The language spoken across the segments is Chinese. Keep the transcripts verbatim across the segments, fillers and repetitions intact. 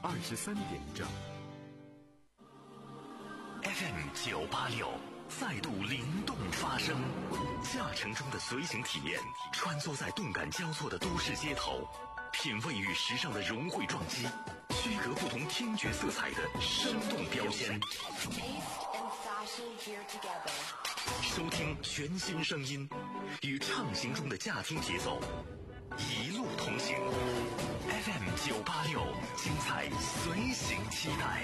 二十三点整。 F M 九八六再度灵动发声，驾乘中的随行体验，穿梭在动感交错的都市街头，品味与时尚的融汇撞击，区隔不同听觉色彩的生动标签。收听全新声音，与畅行中的驾听节奏，一路同行。F M 九八六，精彩随行期待。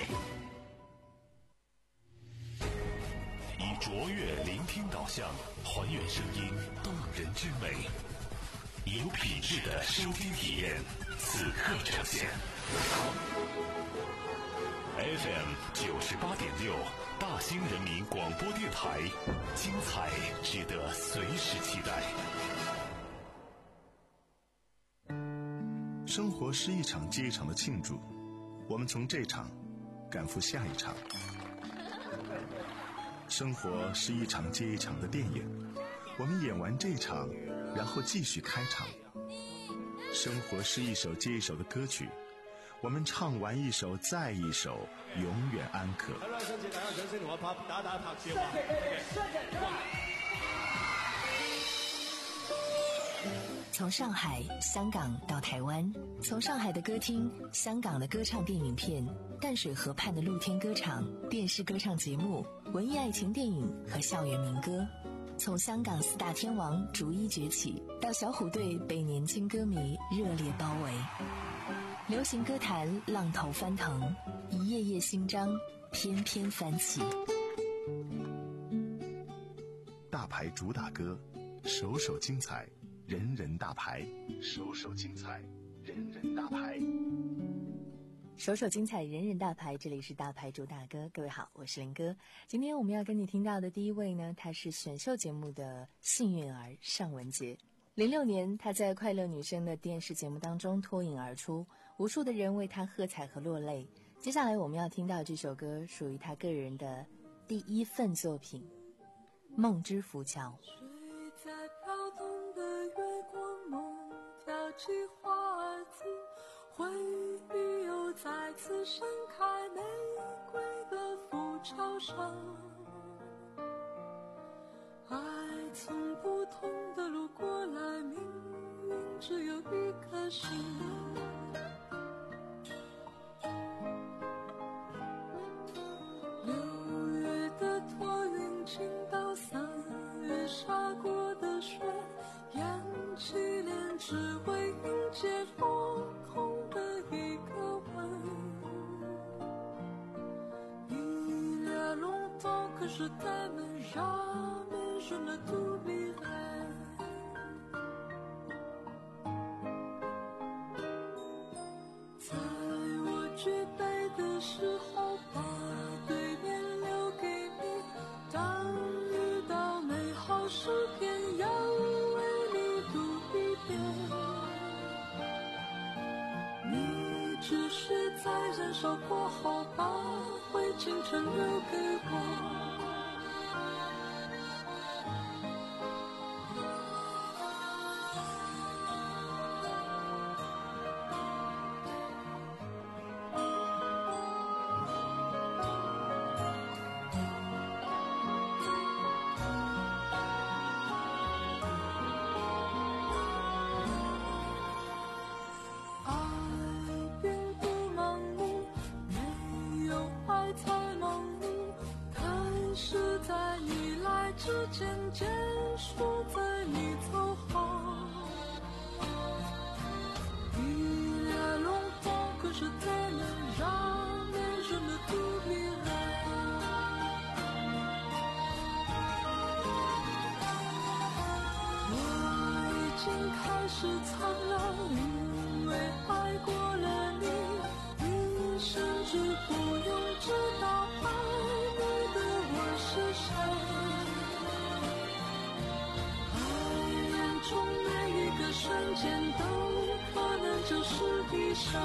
以卓越聆听导向，还原声音动人之美，有品质的收听体验，此刻呈现。F M 九十八点六，大兴人民广播电台，精彩值得随时期待。 生活是一场接一场的庆祝，我们从这场赶赴下一场。生活是一场接一场的电影，我们演完这场，然后继续开场。生活是一首接一首的歌曲，我们唱完一首再一首，永远安可。好啦，新姐大家掌聲同我拍打打拍照啊！ 从上海、香港到台湾，从上海的歌厅、香港的歌唱电影片、淡水河畔的露天歌场、电视歌唱节目、文艺爱情电影和校园民歌，从香港四大天王逐一崛起，到小虎队被年轻歌迷热烈包围。流行歌坛浪头翻腾，一页页新章翩翩翻起。 大牌主打歌，首首精彩，人人大牌，首首精彩，人人大牌， 首首精彩，人人大牌。这里是大牌主打歌，各位好，我是林哥。今天我们要跟你听到的第一位呢，他是选秀节目的幸运儿尚雯婕。零六年，他在《快乐女声》的电视节目当中脱颖而出，无数的人为他喝彩和落泪。接下来我们要听到这首歌，属于他个人的第一份作品《梦之浮桥》。 睡在飘动的月光梦，挑起花儿子，回忆又再次盛开玫瑰的浮桥上。爱从不同的路过来，命运只有一颗心。六月的托云倾倒三月洒过的水，扬起脸只为迎接落空的一个吻。Il y a longtemps que je t'aime, jamais je ne t'oublierai。 在我举杯的时候，把对面留给你，当遇到美好诗篇，要为你读一遍。你只是在燃烧过后，把灰烬全留给我。之间结束在你走后。Il y a longtemps que je t'aime, jamais je ne t'oublierai。 我已经开始苍老，因为爱过了你，你甚至不用知道爱你的我是谁。瞬间都可能就是一生。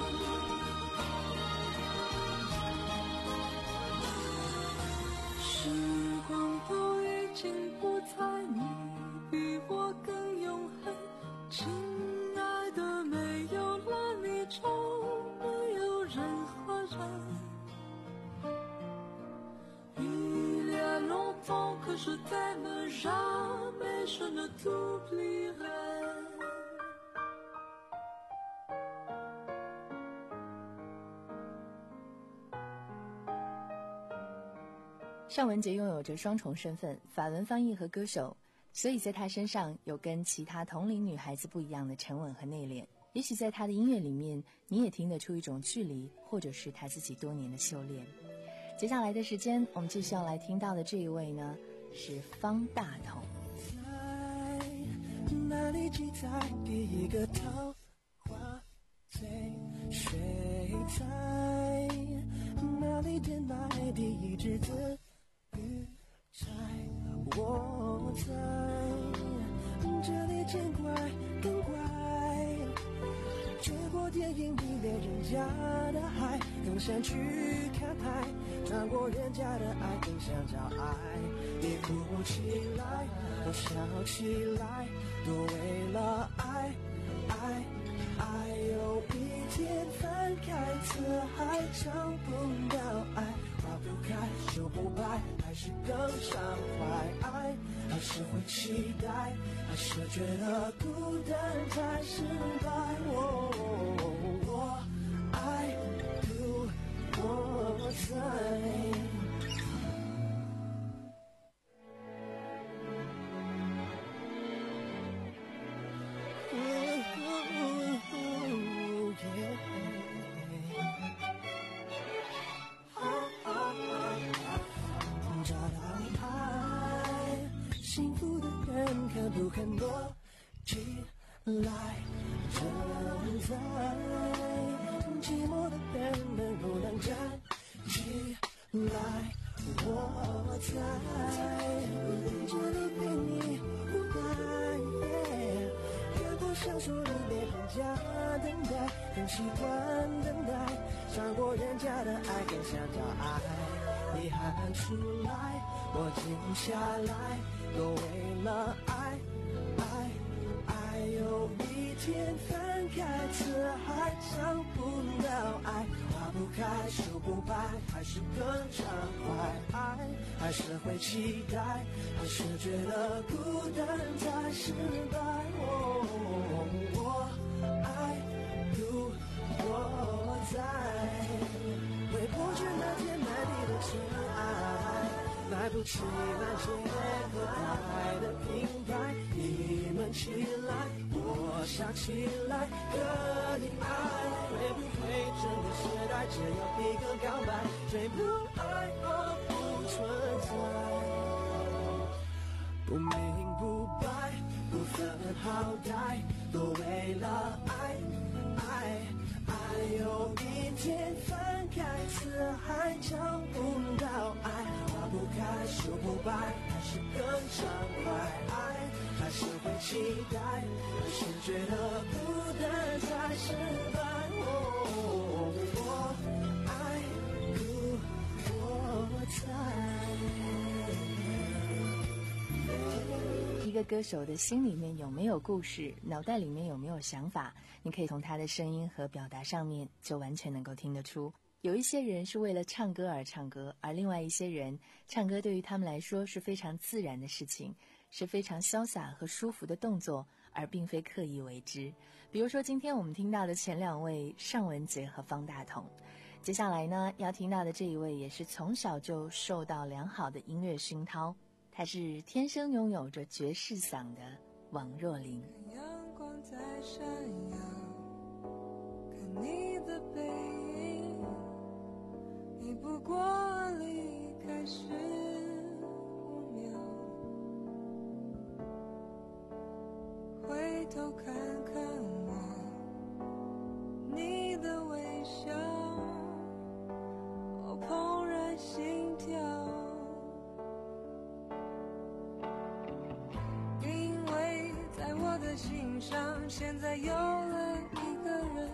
时光都已经不在，你比我更永恒。亲爱的，没有了你就没有人 je t'aime, jamais je ne t'oublierai. 尚雯婕拥有着双重身份，法文翻译和歌手，所以在她身上有跟其他同龄女孩子不一样的沉稳和内敛。也许在她的音乐里面，你也听得出一种距离，或者是她自己多年的修炼。接下来的时间，我们继续要来听到的这一位呢，是方大同。 在哪里记载第一个桃花醉？谁在哪里点埋第一只子鱼钗？我在这里见怪更怪，追过电影里面人家的海，更想去看海，穿过人家的爱，更想找爱。你哭起来，我笑起来，都为了爱，爱，爱。有一天翻开词海，找不到爱，花不开，树不白，还是更伤怀。爱，还是会期待，还是觉得孤单才失败。我我爱不我在。看不看多起来，正在寂寞的人们不能站起来。我在这里陪你无奈，越过小说里面人家等待，更习惯等待，尝过人家的爱，更想找爱。你喊出来，我静下来，都为了爱，爱，爱。有一天翻开词海，找不到爱，花不开，树不白，还是更畅快。爱，还是会期待，还是觉得孤单才失败。哦，我爱如我在，回不去那天埋你的尘埃，买不起那些可爱的品牌，你们起来，我想起来，和你爱，会不会整个时代只有一个告白，最不爱我不存在，不明不白，不分好歹，都为了爱，爱，爱。有一天翻开词海，找不到爱，花不开，树不白，还是更畅快。爱，还是会期待，还是觉得孤单才失败。哦，我爱如我在。一个歌手的心里面有没有故事，脑袋里面有没有想法，你可以从他的声音和表达上面就完全能够听得出。有一些人是为了唱歌而唱歌，而另外一些人唱歌对于他们来说是非常自然的事情，是非常潇洒和舒服的动作，而并非刻意为之。比如说今天我们听到的前两位尚雯婕和方大同，接下来呢要听到的这一位也是从小就受到良好的音乐熏陶，他是天生拥有着爵士嗓的王若琳。 看阳光在闪耀，看你的背影，你不过离开十五秒，回头看看我，你的微笑，我怦然心跳。我的心上现在有了一个人，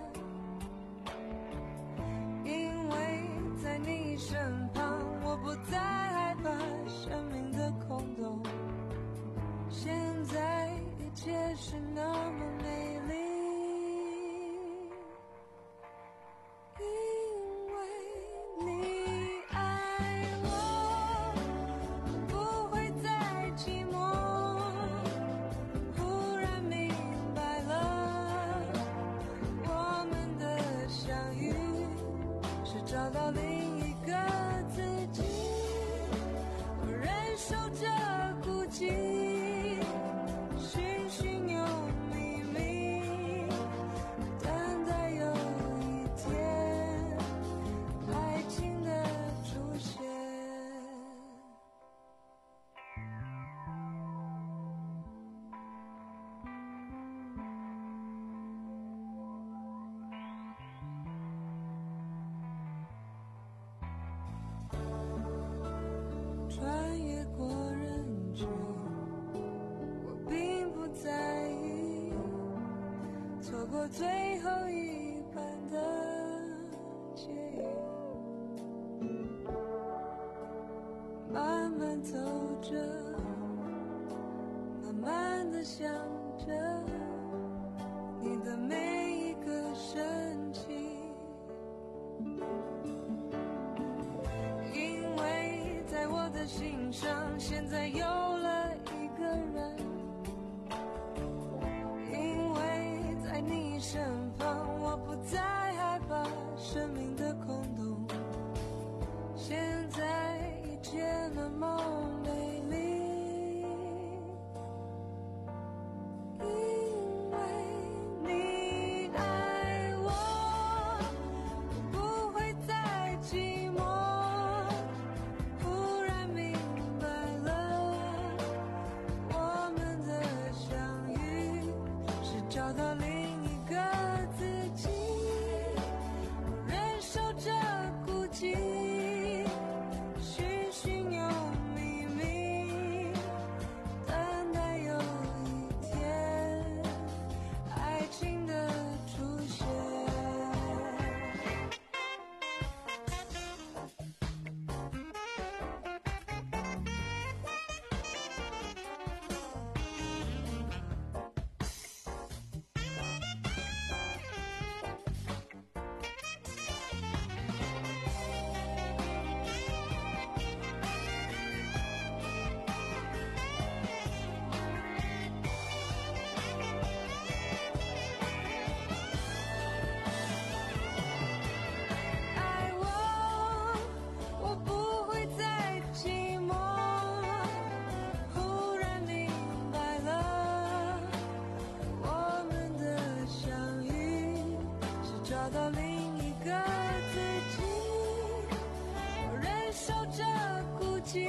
因为在你身旁，我不再害怕生命的空洞，现在一切是那么美丽，因为你爱我，不会再到另一个自己，我忍受着孤寂，寻寻又觅觅，等待有一天爱情的出现。穿越过人群，我并不在意错过最后一班的捷运，慢慢走着，慢慢地想着你的每一个神情，因为在我的心上现在有了一个人，因为在你身旁我不再害怕生命的空洞，现在一切那么美丽，因为你爱我，不会再寂寞，忽然明白了，我们的相遇是找到另一个自己，我忍受着孤寂，寻寻又觅觅，等待有一天爱情的出现。爱我，我不会再寂寞，忽然明白了，我们的相遇是找到另一个自己，我忍受着孤寂，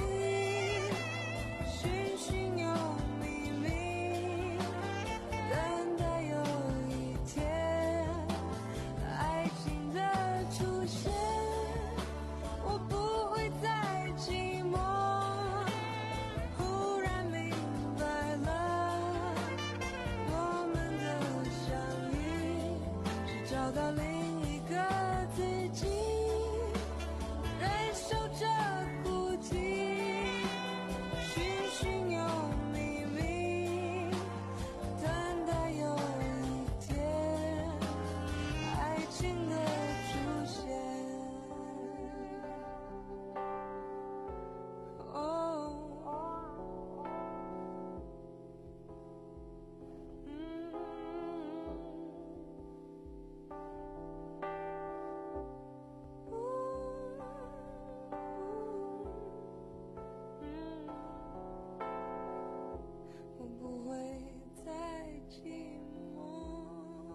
寻寻又觅觅，等待有一天爱情的出现，我不会再寂寞，忽然明白了，我们的相遇是找到另一个自己，忍受着孤寂，寻寻又觅觅，等待有一天爱情的出现。哦，嗯，嗯，我不会再寂寞。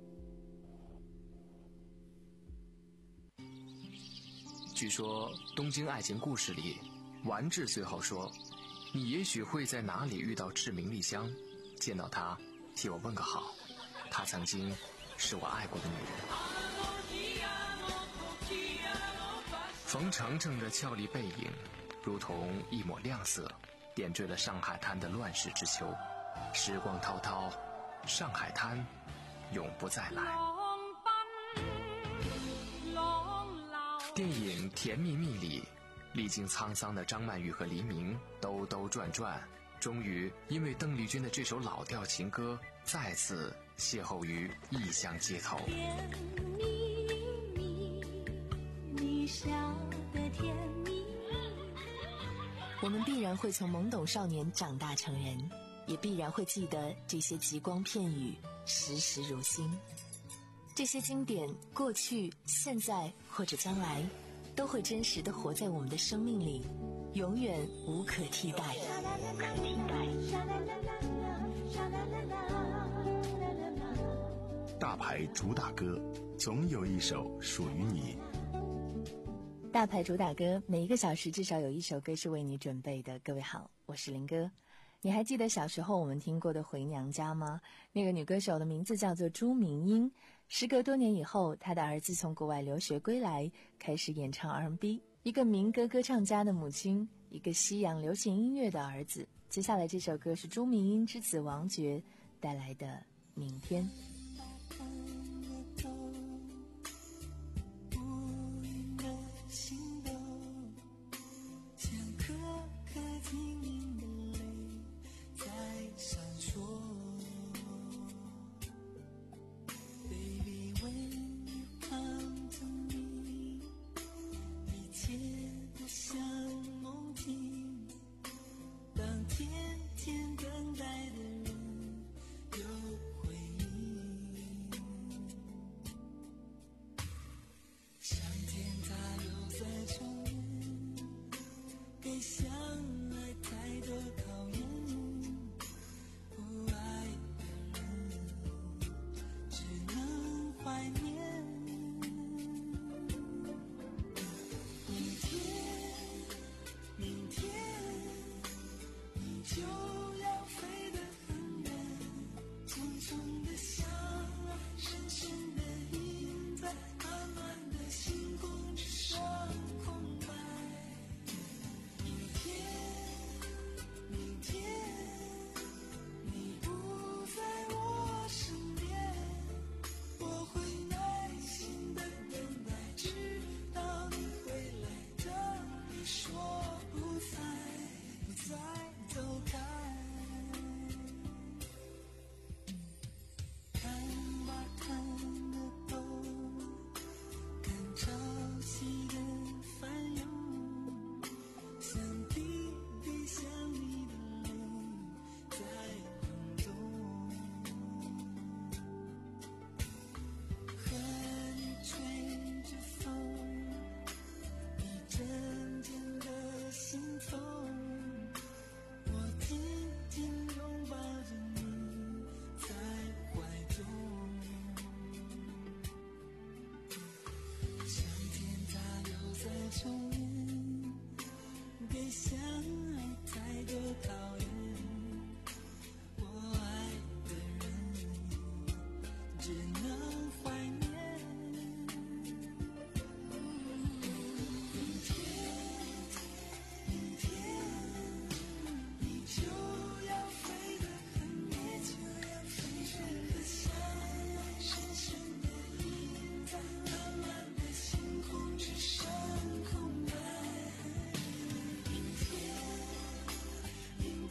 据说《东京爱情故事》里，丸治最后说：“你也许会在哪里遇到志明丽香，见到她，替我问个好。她曾经是我爱过的女人。”冯程程的俏丽背影，如同一抹亮色，点缀了上海滩的乱世之秋。时光滔滔，上海滩永不再来。电影《甜蜜蜜》里，历经沧桑的张曼玉和黎明兜兜转转，终于因为邓丽君的这首老调情歌，再次邂逅于异乡街头。 甜蜜蜜，你笑得甜蜜蜜。 我们必然会从懵懂少年长大成人，也必然会记得这些极光片语，时时如新。 这些经典，过去、现在或者将来，都会真实地活在我们的生命里，永远无可替代。无可替代。 大牌主打歌，总有一首属于你。 大牌主打歌，每一个小时至少有一首歌是为你准备的。各位好，我是林哥。你还记得小时候我们听过的《回娘家》吗？那个女歌手的名字叫做朱明英。时隔多年以后，她的儿子从国外留学归来，开始演唱 R and B。 一个民歌歌唱家的母亲，一个西洋流行音乐的儿子。接下来这首歌是朱明英之子王珏带来的《明天》。 明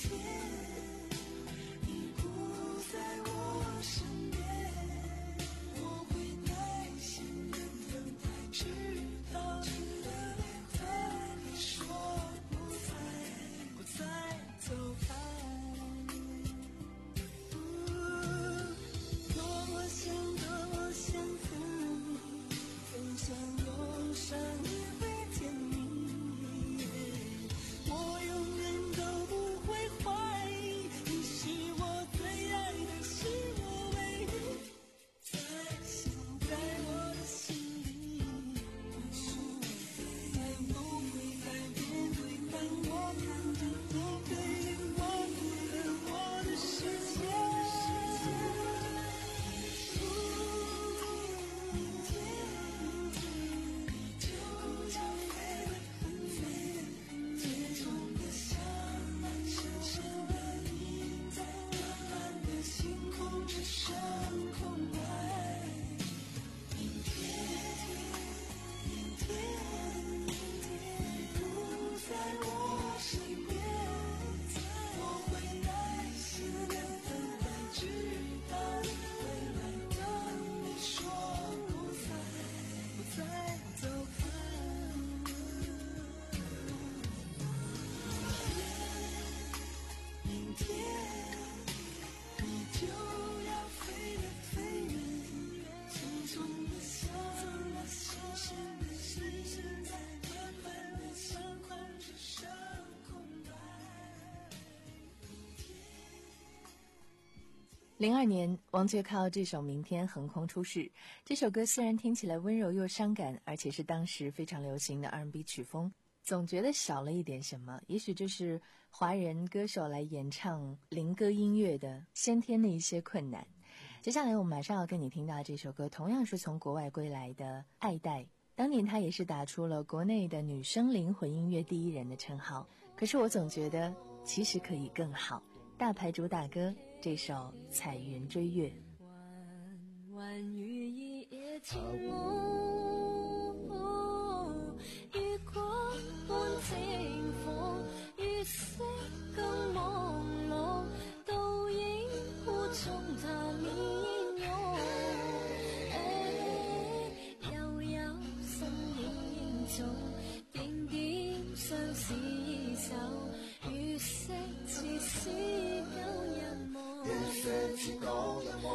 零二年，王珏靠这首《明天》横空出世。这首歌虽然听起来温柔又伤感，而且是当时非常流行的 R and B 曲风，总觉得少了一点什么。也许就是华人歌手来演唱灵歌音乐的先天的一些困难。接下来我们马上要跟你听到这首歌，同样是从国外归来的爱戴。当年他也是打出了国内的女生灵魂音乐第一人的称号。可是我总觉得其实可以更好。大牌主打歌这首《彩云追月》。 弯弯雨一夜情浓，月光伴清風，月色更朦朧，倒影湖中它面容。悠悠身影中，點點相思手，月色似是舊人夢。月色似舊人夢。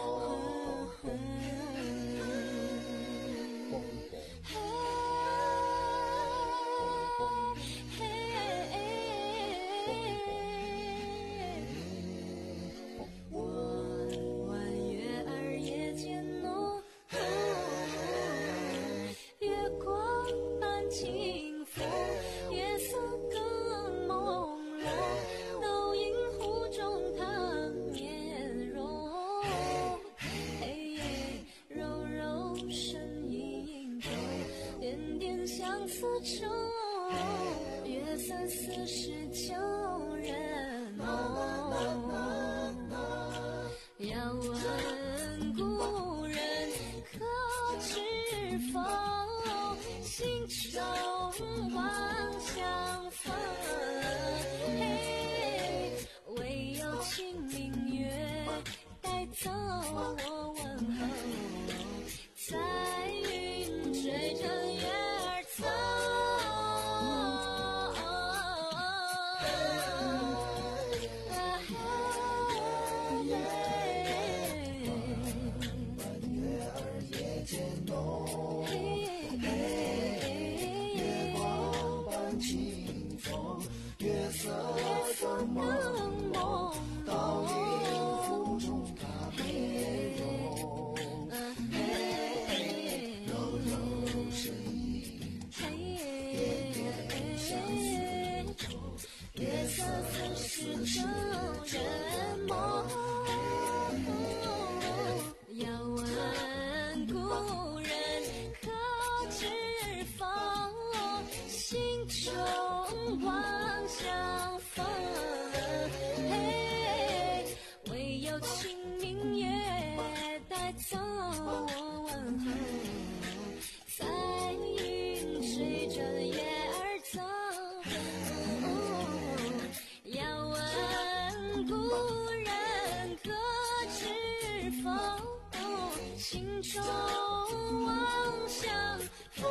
月色似是旧人梦，要问故人可知否？心中望相逢，唯有清明月带走我问候，彩云追着月儿走。月色更朦胧，倒影湖中它面容。柔柔身影中，点点相思愁。月色似是旧人梦，要问故人可知否？心中望相逢，唯有清明月带走我问候，彩云追着月儿走。要问故人可知否？心中望相逢。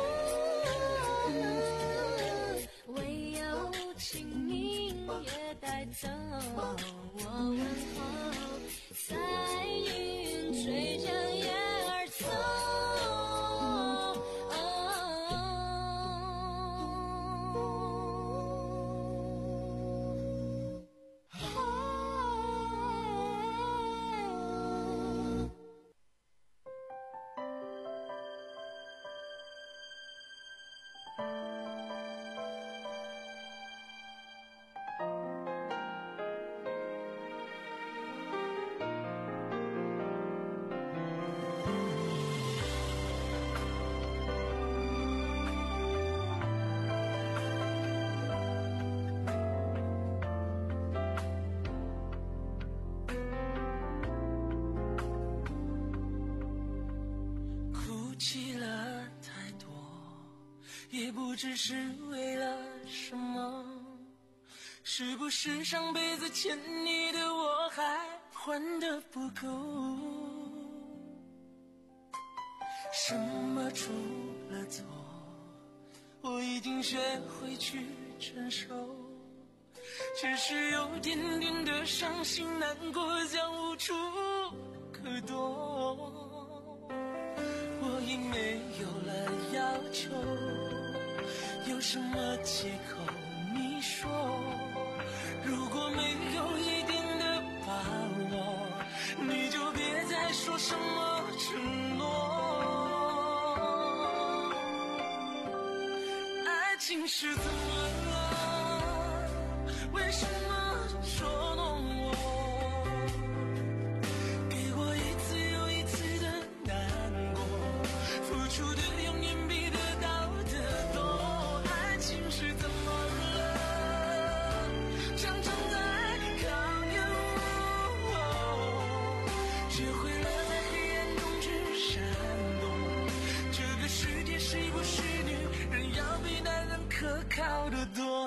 唯有清明月带走我问候，彩云追着月儿走。也不知是为了什么，是不是上辈子欠你的我还还得不够？什么出了错，我已经学会去承受，只是有点点的伤心难过，将无处可躲。我已没有了要求，有什么借口你说？如果没有一点的把握，你就什么承诺？爱情是怎么了？为什么捉弄我？给我一次又一次的难过，付出的永远比得到的多。爱情是怎么了？常常在考验我，学会了在黑暗中去闪躲。这个世界是不是女人要比男人可靠得多？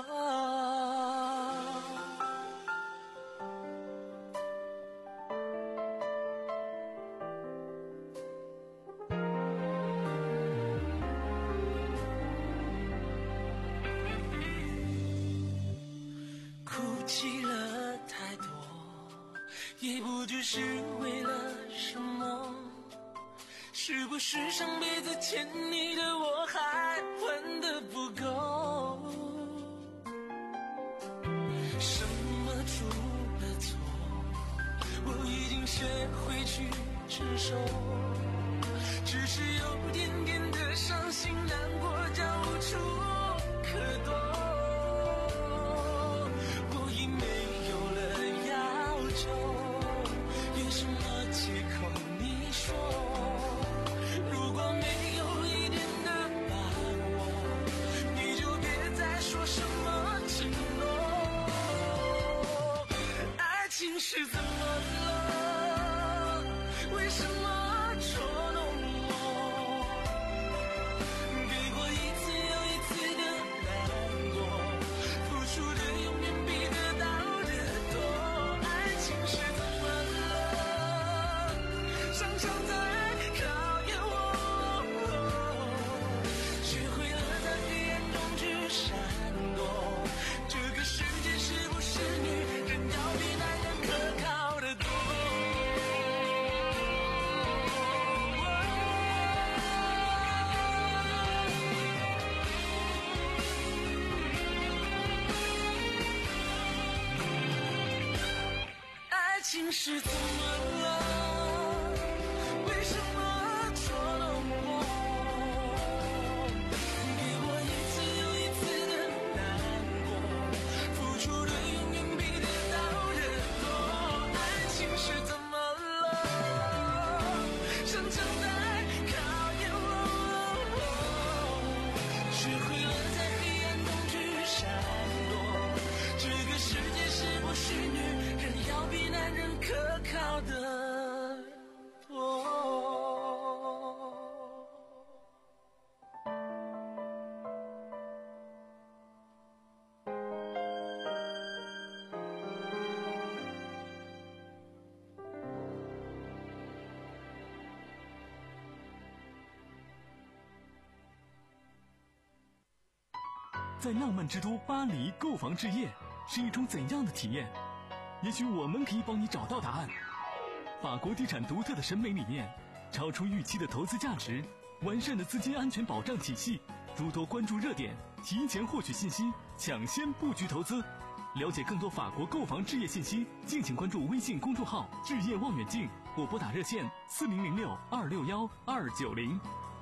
哭泣了太多，也不知是为了什么。是不是上辈子欠你的我还还得不够？什么出了错，我已经学会去承受，只是有点点的伤心难过，叫无处可躲。我已没有了要求，有什么借口你说？如果没有一点的把握，你就别再说什么承诺。爱情是怎么了？为什么捉弄我？给过一次又一次的难过，付出的永远比得到的多。爱情是怎么了？常常在考验我，学会了在黑暗中去闪躲。这个世界是不是女人要比男人可靠得多？爱情是怎么了？为什么捉弄我？给我一次又一次的难过，付出的永远比得到的多。爱情是怎么了？常常在考验我，学会了在黑暗中去闪躲。这个世界是不是女人要比男人可靠的多？ 在浪漫之都巴黎购房置业是一种怎样的体验？也许我们可以帮你找到答案。法国地产独特的审美理念，超出预期的投资价值，完善的资金安全保障体系，诸多关注热点，提前获取信息，抢先布局投资。了解更多法国购房置业信息，敬请关注微信公众号“置业望远镜”或拨打热线四零零六二六幺二九零。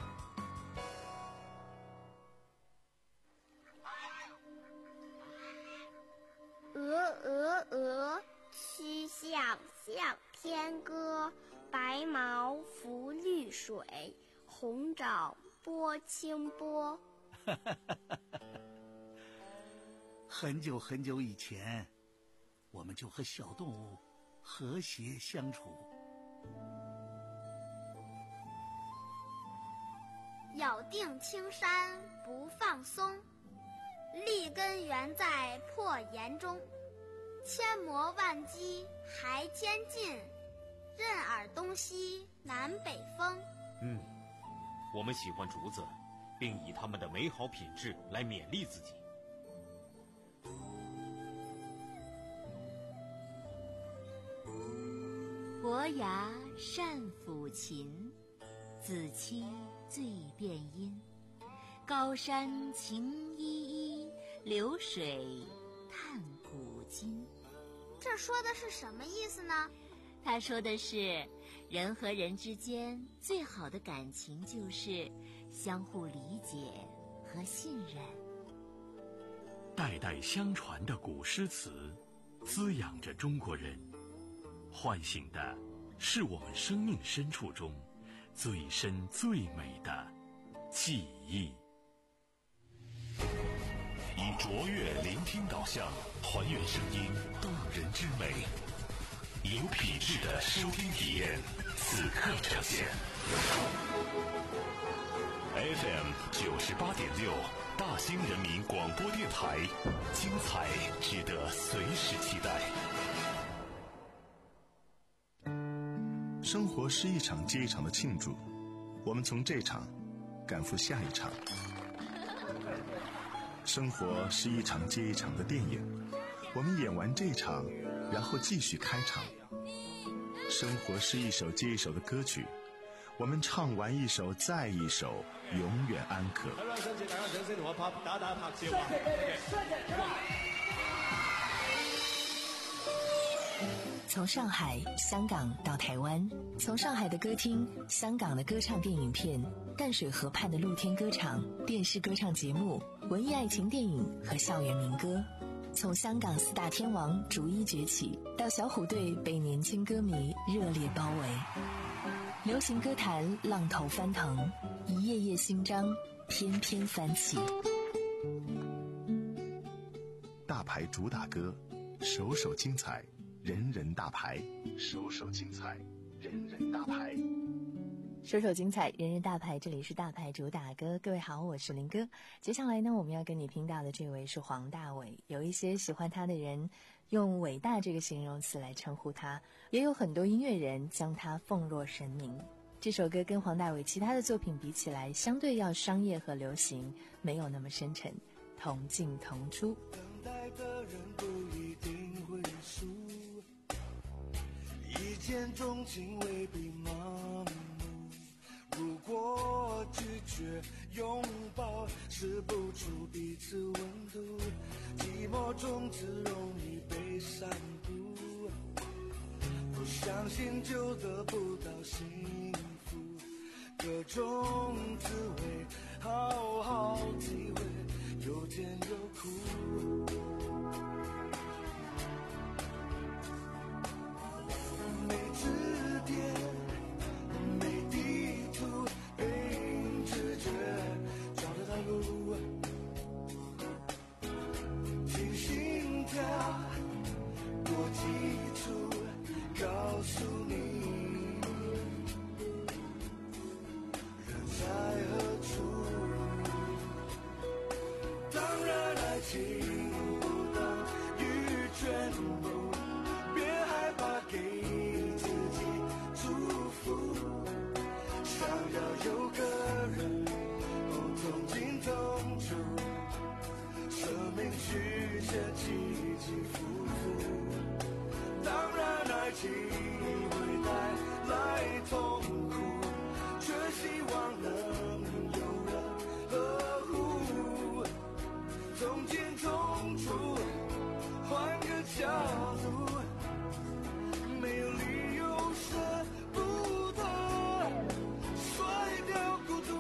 鹅鹅鹅，曲项向天歌。白毛浮绿水，红掌拨清波。 很久很久以前，我们就和小动物和谐相处。 咬定青山不放松，立根原在破岩中。千磨万击还坚劲，任尔东西南北风。 嗯，我们喜欢竹子，并以它们的美好品质来勉励自己。 伯牙善抚琴，子期醉辨音。高山晴依依，流水叹古今。 这说的是什么意思呢？ 他说的是， 人和人之间最好的感情就是相互理解和信任。 代代相传的古诗词，滋养着中国人，唤醒的是我们生命深处中最深最美的记忆。 以卓越聆听导向，还原声音动人之美，有品质的收听体验，此刻呈现。F M 九十八点六，大兴人民广播电台，精彩值得随时期待。 生活是一场接一场的庆祝，我们从这场赶赴下一场。生活是一场接一场的电影，我们演完这场，然后继续开场。生活是一首接一首的歌曲，我们唱完一首再一首，永远安可。 从上海、香港到台湾，从上海的歌厅、香港的歌唱电影片、淡水河畔的露天歌场、电视歌唱节目、文艺爱情电影和校园民歌，从香港四大天王逐一崛起，到小虎队被年轻歌迷热烈包围，流行歌坛浪头翻腾，一页页新章翩翩翻起。 大牌主打歌，首首精彩，人人大牌，首首精彩，人人大牌。 首首精彩，人人大牌，这里是大牌主打歌。各位好，我是林哥。接下来呢，我们要跟你听到的这位是黄大炜。有一些喜欢他的人用伟大这个形容词来称呼他，也有很多音乐人将他奉若神明。这首歌跟黄大炜其他的作品比起来，相对要商业和流行，没有那么深沉，同进同出。 等待的人不一定会输，一见钟情未必盲目，如果拒绝拥抱，试不出彼此温度，寂寞中只容易被散布，不相信就得不到幸福，各种滋味好好体会，有甜有苦，没支点，没地图，凭直觉找得到路，听心跳多基础，告诉你人在何处。当然爱情不等于全部，别害怕给自己祝福，想要有个人哦同进同出，生命曲线起起伏伏，当然爱情会带来痛苦，却希望能有人呵护，同进同出，换个角度，没有理由舍不得甩掉孤独。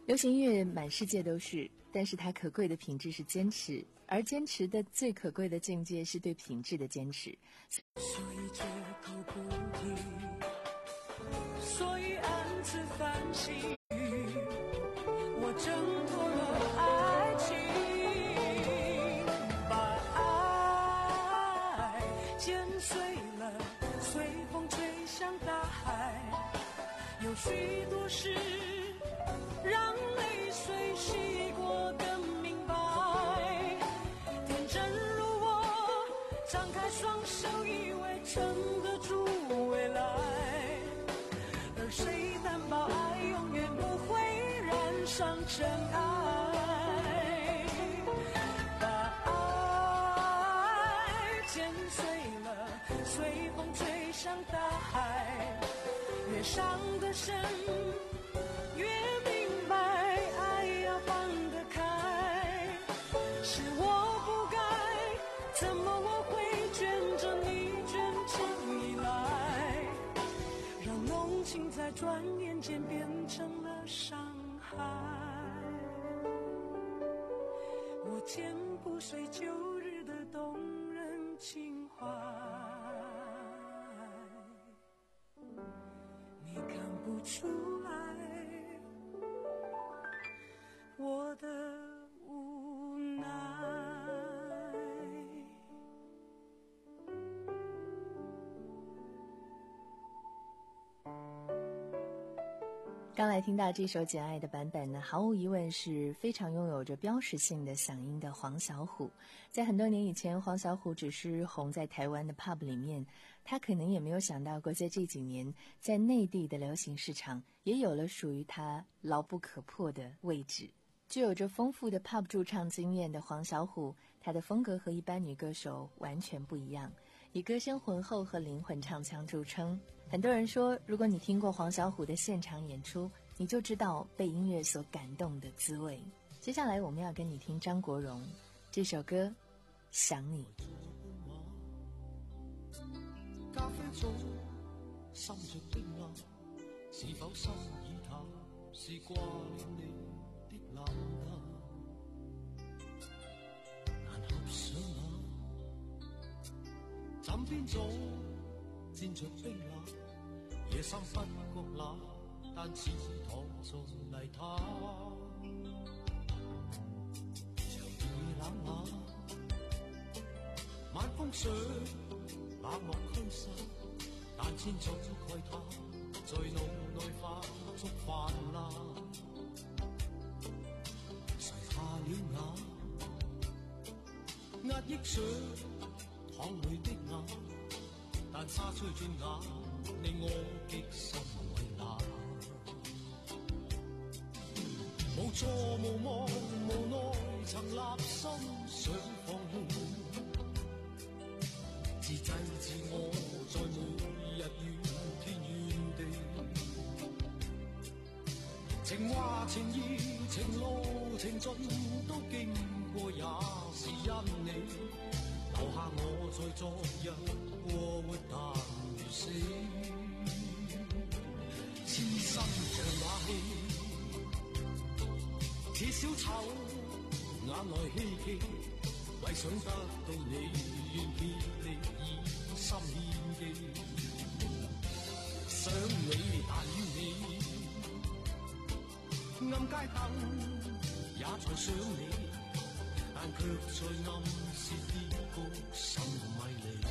流行音乐满世界都是，但是它可贵的品质是坚持，而坚持的最可贵的境界是对品质的坚持。 所以借口不提，所以暗自反省，我挣脱了爱情，把爱剪碎了，随风吹向大海。有许多事让泪水洗过更明白，天真如我张开双手以为撑得住未来，而谁担保爱永远不会染上尘埃，把爱剪碎了，随风吹向大海，越伤得深越明白爱要放得开，是我不该，怎么我会卷着你卷成依赖，让浓情在转眼间变成了伤害，我剪不碎旧日的动人情怀，你看不出来我的无奈。 刚来听到这首《简爱》的版本呢，毫无疑问是非常拥有着标识性的嗓音的黄小琥。在很多年以前，黄小琥只是红在台湾的 pub 里面，他可能也没有想到过，在这几年，在内地的流行市场也有了属于他牢不可破的位置。具有着丰富的 pub 驻唱经验的黄小琥，她的风格和一般女歌手完全不一样，以歌声浑厚和灵魂唱腔著称。很多人说，如果你听过黄小琥的现场演出，你就知道被音乐所感动的滋味。接下来我们要跟你听张国荣这首歌《想你》。 咖啡早，心着冰冷，是否心已淡？是掛念你的冷淡，難合上眼。枕邊早，沾着冰冷，夜深不覺冷，但似躺在泥灘。長夜冷冷，晚風水冷漠驅散，但千種慨嘆在腦內化作泛濫。垂下了眼，壓抑上淌淚的眼，但沙吹轉眼，令我極心為難。無助無望無奈，曾立心想放棄，自制自我，在每日怨天怨地。情話情義情路情盡都經過，也是因你留下我在昨日過活但如死。痴心像馬戲，似小丑眼內希冀，為想得到你願竭力以心獻技。想你但怨你，暗街燈也在想你，但卻在暗示呢個心迷離。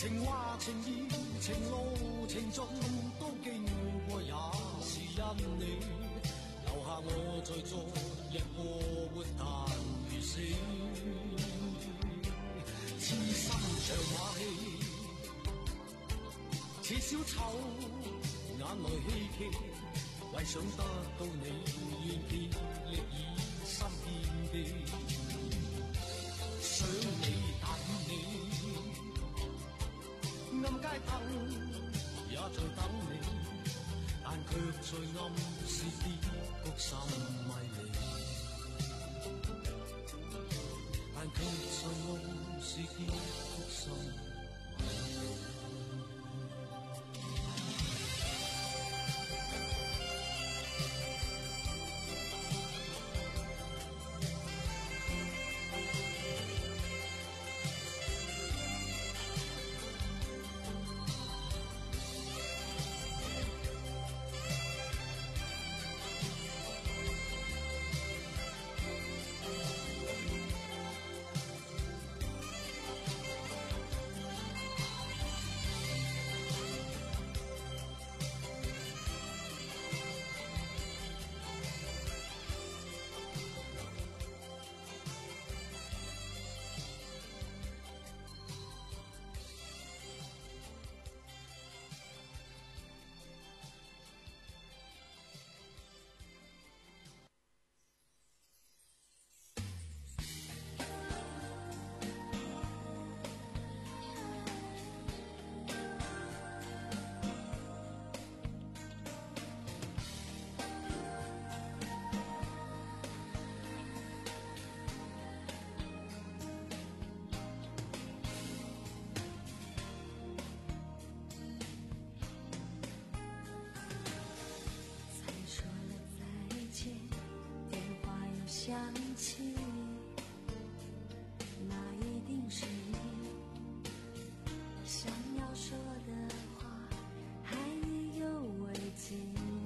情話情義情路情重都經過，也是因你留下我在昨日過活但如死，痴心像馬戲，似小丑眼內希冀，為想得到你願竭力以心獻技，想你等你暗街燈也在等你，但卻在暗示結局甚迷離，但卻在暗示結局甚迷離。 想起，那一定是你想要说的话，还意犹未尽。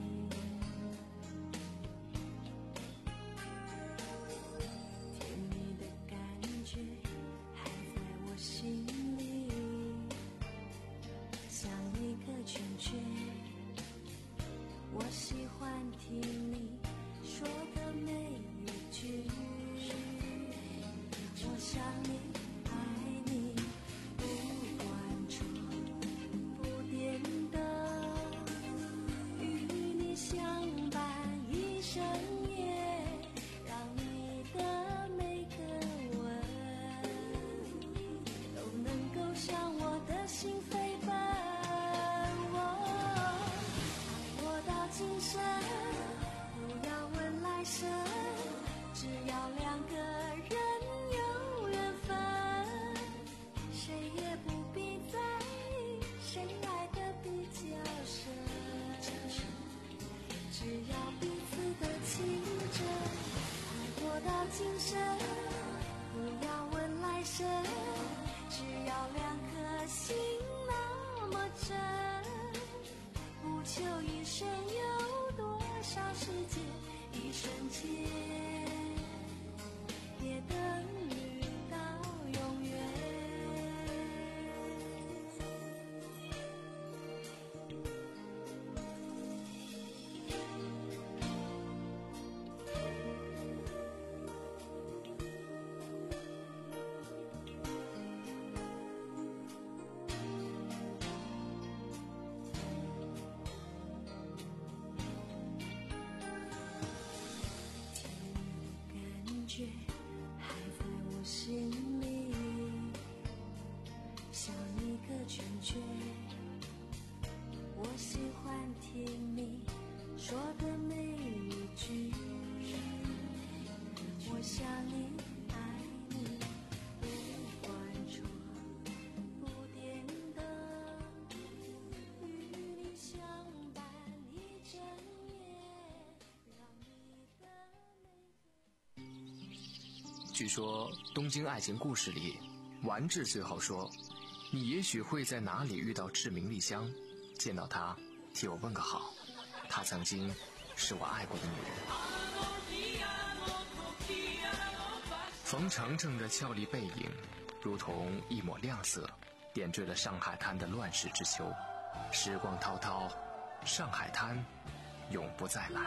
甜蜜的感觉还在我心里，像一个圈圈。我喜欢听你说的每一句，我想你爱你，不管窗不点灯，与你相伴一生夜，让你的每个吻都能够向我的心飞奔。爱我到今生，不要问来生，只要两个人有缘分，谁也不必在意谁爱的比较深，只要彼此的情真。爱我到今生，不要问来生，只要两颗心那么真，不求一生有多少时间，一瞬间也等于到永远。感觉还在我心里，像一个圈圈。我喜欢听你说的每一句，我想你爱你，不管窗不点灯，与你相伴一整夜，让你的据说《东京爱情故事》里，丸治最后说：“你也许会在哪里遇到志明丽香，见到她，替我问个好。她曾经是我爱过的女人。”冯程程的俏丽背影，如同一抹亮色， 点缀了上海滩的乱世之秋。时光滔滔，上海滩永不再来。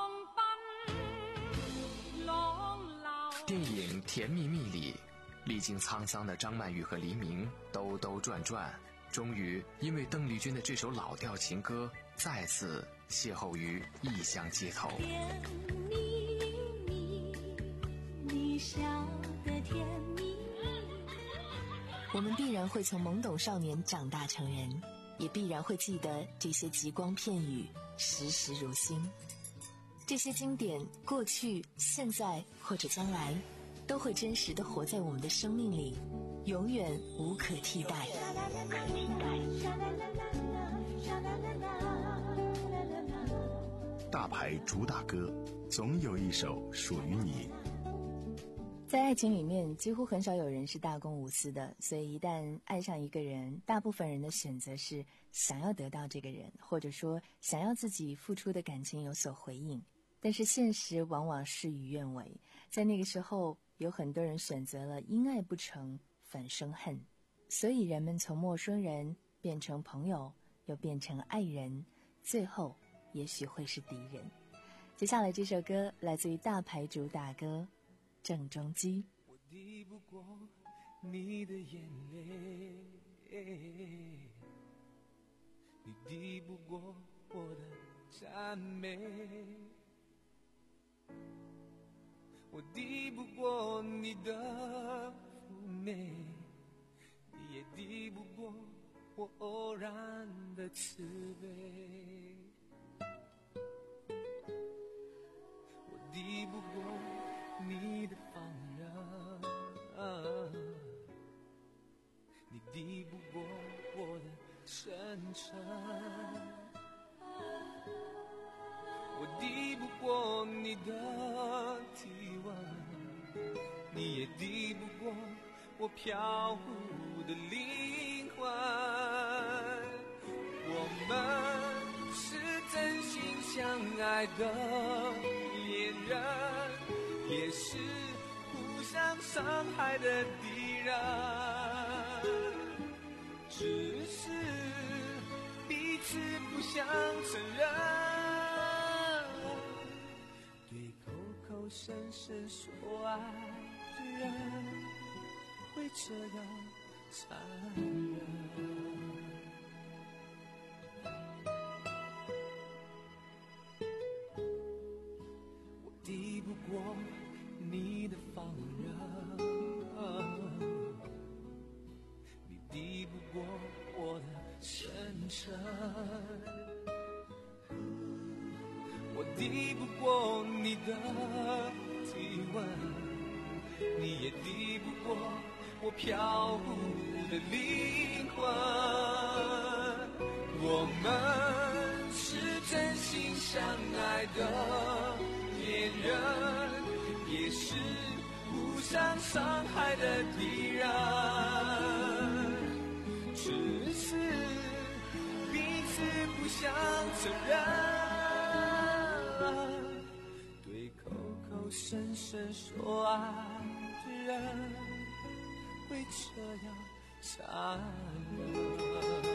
电影《甜蜜蜜》里，历经沧桑的张曼玉和黎明兜兜转转，终于因为邓丽君的这首老调情歌再次邂逅于异乡街头。 甜蜜蜜，你笑得甜蜜。 我们必然会从懵懂少年长大成人，也必然会记得这些极光片语，时时如新。这些经典，过去、现在或者将来，都会真实地活在我们的生命里，永远无可替代。 大牌主打歌，总有一首属于你。 在爱情里面，几乎很少有人是大公无私的，所以一旦爱上一个人，大部分人的选择是想要得到这个人，或者说想要自己付出的感情有所回应。但是现实往往事与愿违，在那个时候，有很多人选择了因爱不成反生恨，所以人们从陌生人变成朋友，又变成爱人，最后也许会是敌人。接下来这首歌来自于大牌主打歌郑中基。 我抵不过你的眼泪，你抵不过我的赞美，我抵不过你的妩媚，你也抵不过我偶然的慈悲。我抵不过你的放任，你抵不过我的真诚，我抵不过你的体温，你也抵不过我飘忽的灵魂。我们是真心相爱的恋人，也是互相伤害的敌人，只是彼此不想承认，对口口声声说爱的人会这样残忍。抵不过你的放任，你抵不过我的真诚，我抵不过你的体温，你也抵不过我飘忽的灵魂。我们是真心相爱的恋人，也是互相伤害的敌人，只是彼此不想承认，对口口声声说爱的人会这样残忍。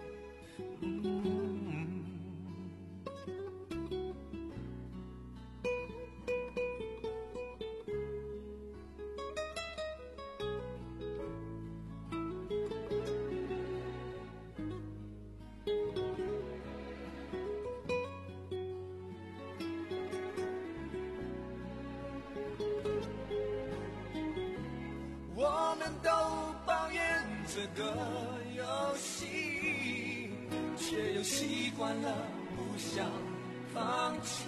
我们都抱怨这个游戏，却又习惯了不想放弃。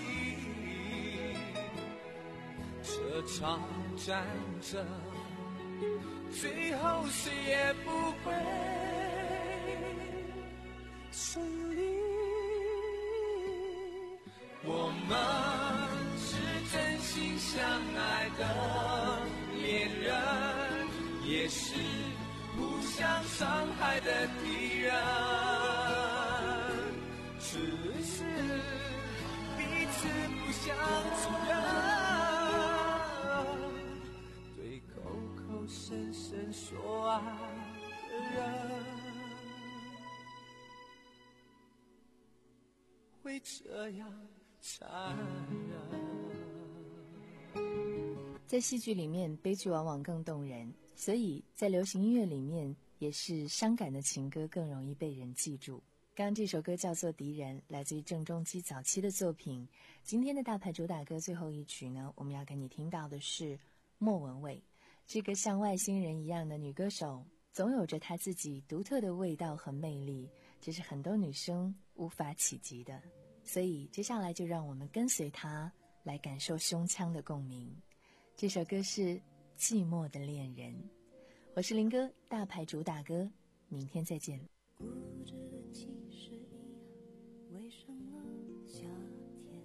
这场战争，最后谁也不会胜利。我们是真心相爱的恋人，也是互相伤害的敌人，只是彼此不想承认，对口口声声说爱的人会这样残忍。 在戏剧里面，悲剧往往更动人，所以在流行音乐里面，也是伤感的情歌更容易被人记住。刚刚这首歌叫做《敌人》，来自于郑中基早期的作品。今天的大牌主打歌最后一曲呢，我们要给你听到的是莫文蔚。这个像外星人一样的女歌手，总有着她自己独特的味道和魅力，这是很多女生无法企及的。所以接下来就让我们跟随她来感受胸腔的共鸣。这首歌是《寂寞的恋人》。我是林哥，大牌主打歌，明天再见。 固执的其实一样，为什么夏天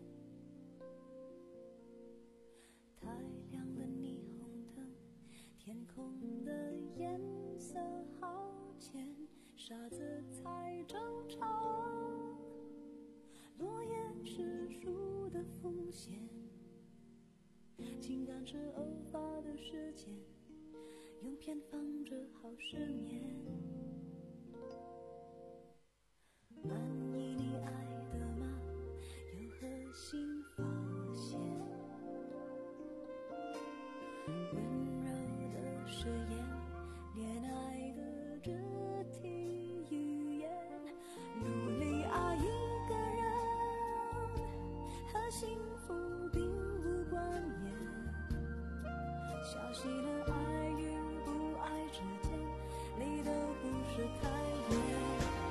太亮的霓虹灯，天空的颜色好浅，傻子才正常，落叶是树的风险，情感是偶发的事件，用偏方治好失眠。满意你爱的吗？有何新发现？温柔的誓言，恋爱的肢体语言，努力爱一个人，和幸福并无关联。小心了爱与不爱之间，离得不是太远。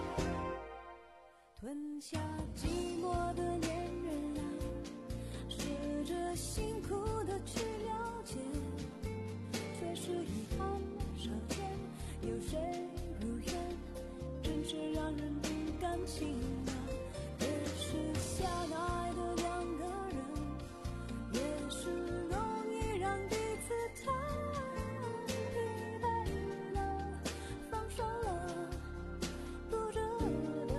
吞下寂寞的恋人啊，试着辛苦的去了解，却是遗憾少见。有谁如愿，真是让人不甘心啊。越是相爱的两个人，越是容易让彼此太疲惫了，放手了，不值得。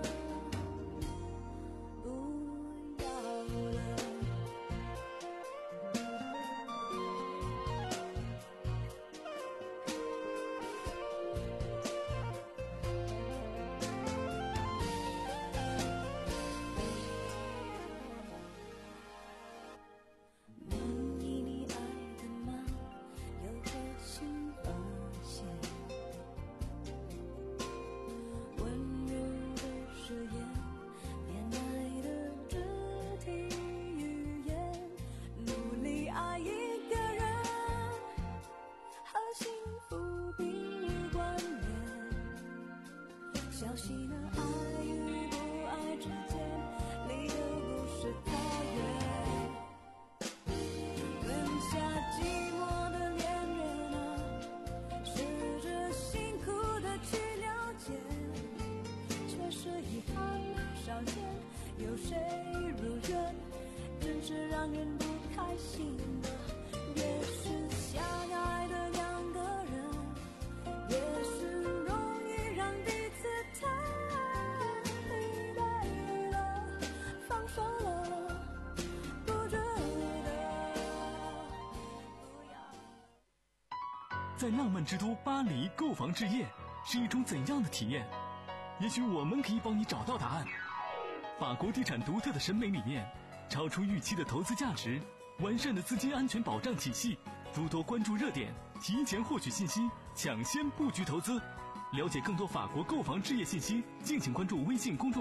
小心了爱与不爱之间，离得不是太远。吞下寂寞的恋人啊，试着辛苦的去了解，却是遗憾少见。有谁如愿，真是让人不开心的。越是相爱的两个人，越是容易让彼此太疲惫了，放手了，不值得。 在浪漫之都巴黎购房置业是一种怎样的体验？也许我们可以帮你找到答案。法国地产独特的审美理念，超出预期的投资价值，完善的资金安全保障体系，多多关注热点，提前获取信息，抢先布局投资。了解更多法国购房置业信息，敬请关注微信公众